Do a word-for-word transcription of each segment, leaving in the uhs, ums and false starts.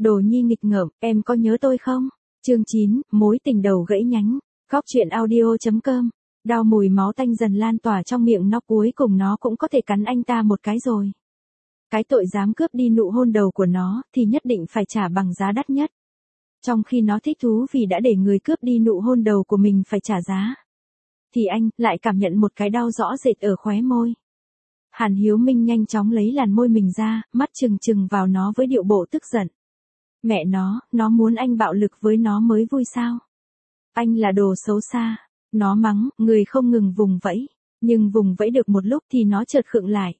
Đồ nhi nghịch ngợm, em có nhớ tôi không? Chương chín, mối tình đầu gãy nhánh. Góc truyện audio.com. Đau mùi máu tanh dần lan tỏa trong miệng nó, cuối cùng nó cũng có thể cắn anh ta một cái rồi. Cái tội dám cướp đi nụ hôn đầu của nó thì nhất định phải trả bằng giá đắt nhất. Trong khi nó thích thú vì đã để người cướp đi nụ hôn đầu của mình phải trả giá, thì anh lại cảm nhận một cái đau rõ rệt ở khóe môi. Hàn Hiếu Minh nhanh chóng lấy làn môi mình ra, mắt trừng trừng vào nó với điệu bộ tức giận. Mẹ nó, nó muốn anh bạo lực với nó mới vui sao? Anh là đồ xấu xa. Nó mắng, người không ngừng vùng vẫy. Nhưng vùng vẫy được một lúc thì nó chợt khựng lại.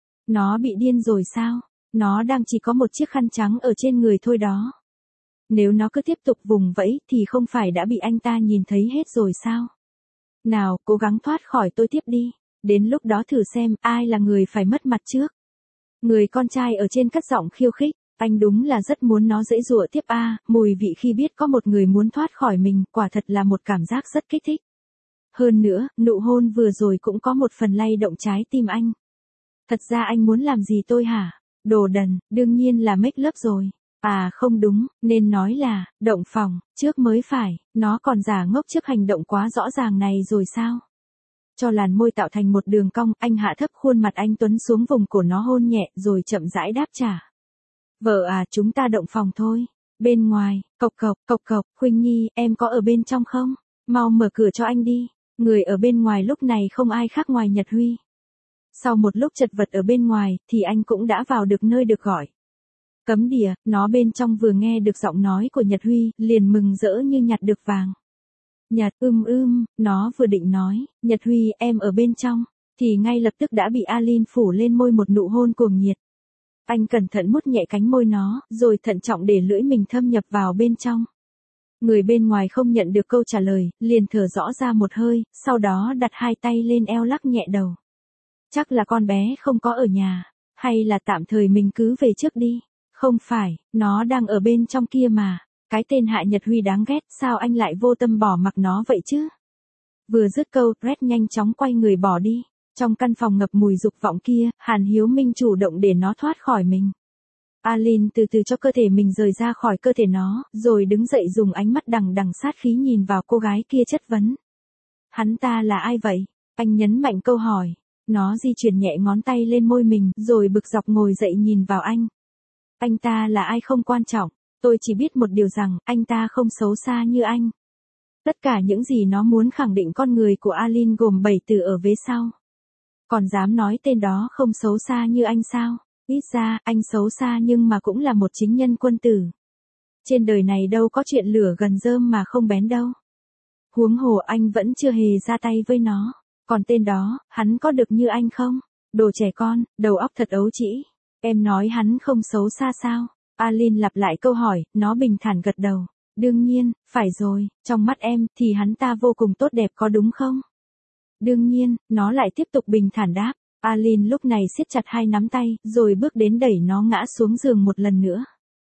Nó bị điên rồi sao? Nó đang chỉ có một chiếc khăn trắng ở trên người thôi đó. Nếu nó cứ tiếp tục vùng vẫy thì không phải đã bị anh ta nhìn thấy hết rồi sao? Nào, cố gắng thoát khỏi tôi tiếp đi. Đến lúc đó thử xem ai là người phải mất mặt trước. Người con trai ở trên cất giọng khiêu khích. Anh đúng là rất muốn nó giãy giụa tiếp a, mùi vị khi biết có một người muốn thoát khỏi mình, quả thật là một cảm giác rất kích thích. Hơn nữa, nụ hôn vừa rồi cũng có một phần lay động trái tim anh. Thật ra anh muốn làm gì tôi hả? Đồ đần, đương nhiên là make love rồi. À không đúng, nên nói là, động phòng, trước mới phải, nó còn giả ngốc trước hành động quá rõ ràng này rồi sao? Cho làn môi tạo thành một đường cong, anh hạ thấp khuôn mặt anh tuấn xuống vùng cổ nó hôn nhẹ rồi chậm rãi đáp trả. Vợ à, chúng ta động phòng thôi. Bên ngoài, cộc cộc, cộc cộc, Khuynh Nhi, em có ở bên trong không? Mau mở cửa cho anh đi. Người ở bên ngoài lúc này không ai khác ngoài Nhật Huy. Sau một lúc chật vật ở bên ngoài, thì anh cũng đã vào được nơi được gọi. Cấm đìa, nó bên trong vừa nghe được giọng nói của Nhật Huy, liền mừng rỡ như nhặt được vàng. Nhật, ưm ưm, nó vừa định nói, Nhật Huy, em ở bên trong, thì ngay lập tức đã bị Alin phủ lên môi một nụ hôn cuồng nhiệt. Anh cẩn thận mút nhẹ cánh môi nó, rồi thận trọng để lưỡi mình thâm nhập vào bên trong. Người bên ngoài không nhận được câu trả lời, liền thở rõ ra một hơi, sau đó đặt hai tay lên eo lắc nhẹ đầu. Chắc là con bé không có ở nhà, hay là tạm thời mình cứ về trước đi. Không phải, nó đang ở bên trong kia mà. Cái tên Hạ Nhật Huy đáng ghét, sao anh lại vô tâm bỏ mặc nó vậy chứ? Vừa dứt câu, Red nhanh chóng quay người bỏ đi. Trong căn phòng ngập mùi dục vọng kia, Hàn Hiếu Minh chủ động để nó thoát khỏi mình. Alin từ từ cho cơ thể mình rời ra khỏi cơ thể nó, rồi đứng dậy dùng ánh mắt đằng đằng sát khí nhìn vào cô gái kia chất vấn. Hắn ta là ai vậy? Anh nhấn mạnh câu hỏi. Nó di chuyển nhẹ ngón tay lên môi mình, rồi bực dọc ngồi dậy nhìn vào anh. Anh ta là ai không quan trọng, tôi chỉ biết một điều rằng, anh ta không xấu xa như anh. Tất cả những gì nó muốn khẳng định con người của Alin gồm bảy từ ở vế sau. Còn dám nói tên đó không xấu xa như anh sao? Ít ra, anh xấu xa nhưng mà cũng là một chính nhân quân tử. Trên đời này đâu có chuyện lửa gần rơm mà không bén đâu. Huống hồ anh vẫn chưa hề ra tay với nó. Còn tên đó, hắn có được như anh không? Đồ trẻ con, đầu óc thật ấu trĩ. Em nói hắn không xấu xa sao? Alin lặp lại câu hỏi, nó bình thản gật đầu. Đương nhiên, phải rồi, trong mắt em, thì hắn ta vô cùng tốt đẹp có đúng không? Đương nhiên, nó lại tiếp tục bình thản đáp. Alin lúc này siết chặt hai nắm tay, rồi bước đến đẩy nó ngã xuống giường một lần nữa.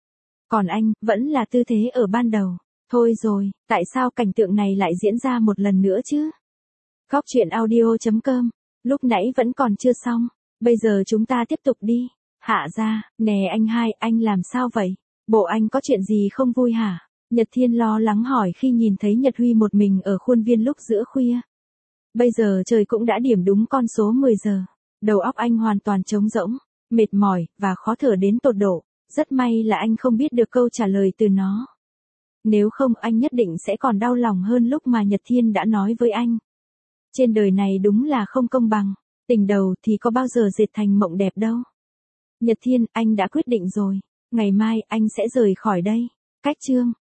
Còn anh, vẫn là tư thế ở ban đầu. Thôi rồi, tại sao cảnh tượng này lại diễn ra một lần nữa chứ? Góc truyện audio.com. Lúc nãy vẫn còn chưa xong. Bây giờ chúng ta tiếp tục đi. Hạ ra, nè anh hai, anh làm sao vậy? Bộ anh có chuyện gì không vui hả? Nhật Thiên lo lắng hỏi khi nhìn thấy Nhật Huy một mình ở khuôn viên lúc giữa khuya. Bây giờ trời cũng đã điểm đúng con số mười giờ. Đầu óc anh hoàn toàn trống rỗng, mệt mỏi, và khó thở đến tột độ. Rất may là anh không biết được câu trả lời từ nó. Nếu không anh nhất định sẽ còn đau lòng hơn lúc mà Nhật Thiên đã nói với anh. Trên đời này đúng là không công bằng. Tình đầu thì có bao giờ dệt thành mộng đẹp đâu. Nhật Thiên, anh đã quyết định rồi. Ngày mai anh sẽ rời khỏi đây. Cách chương.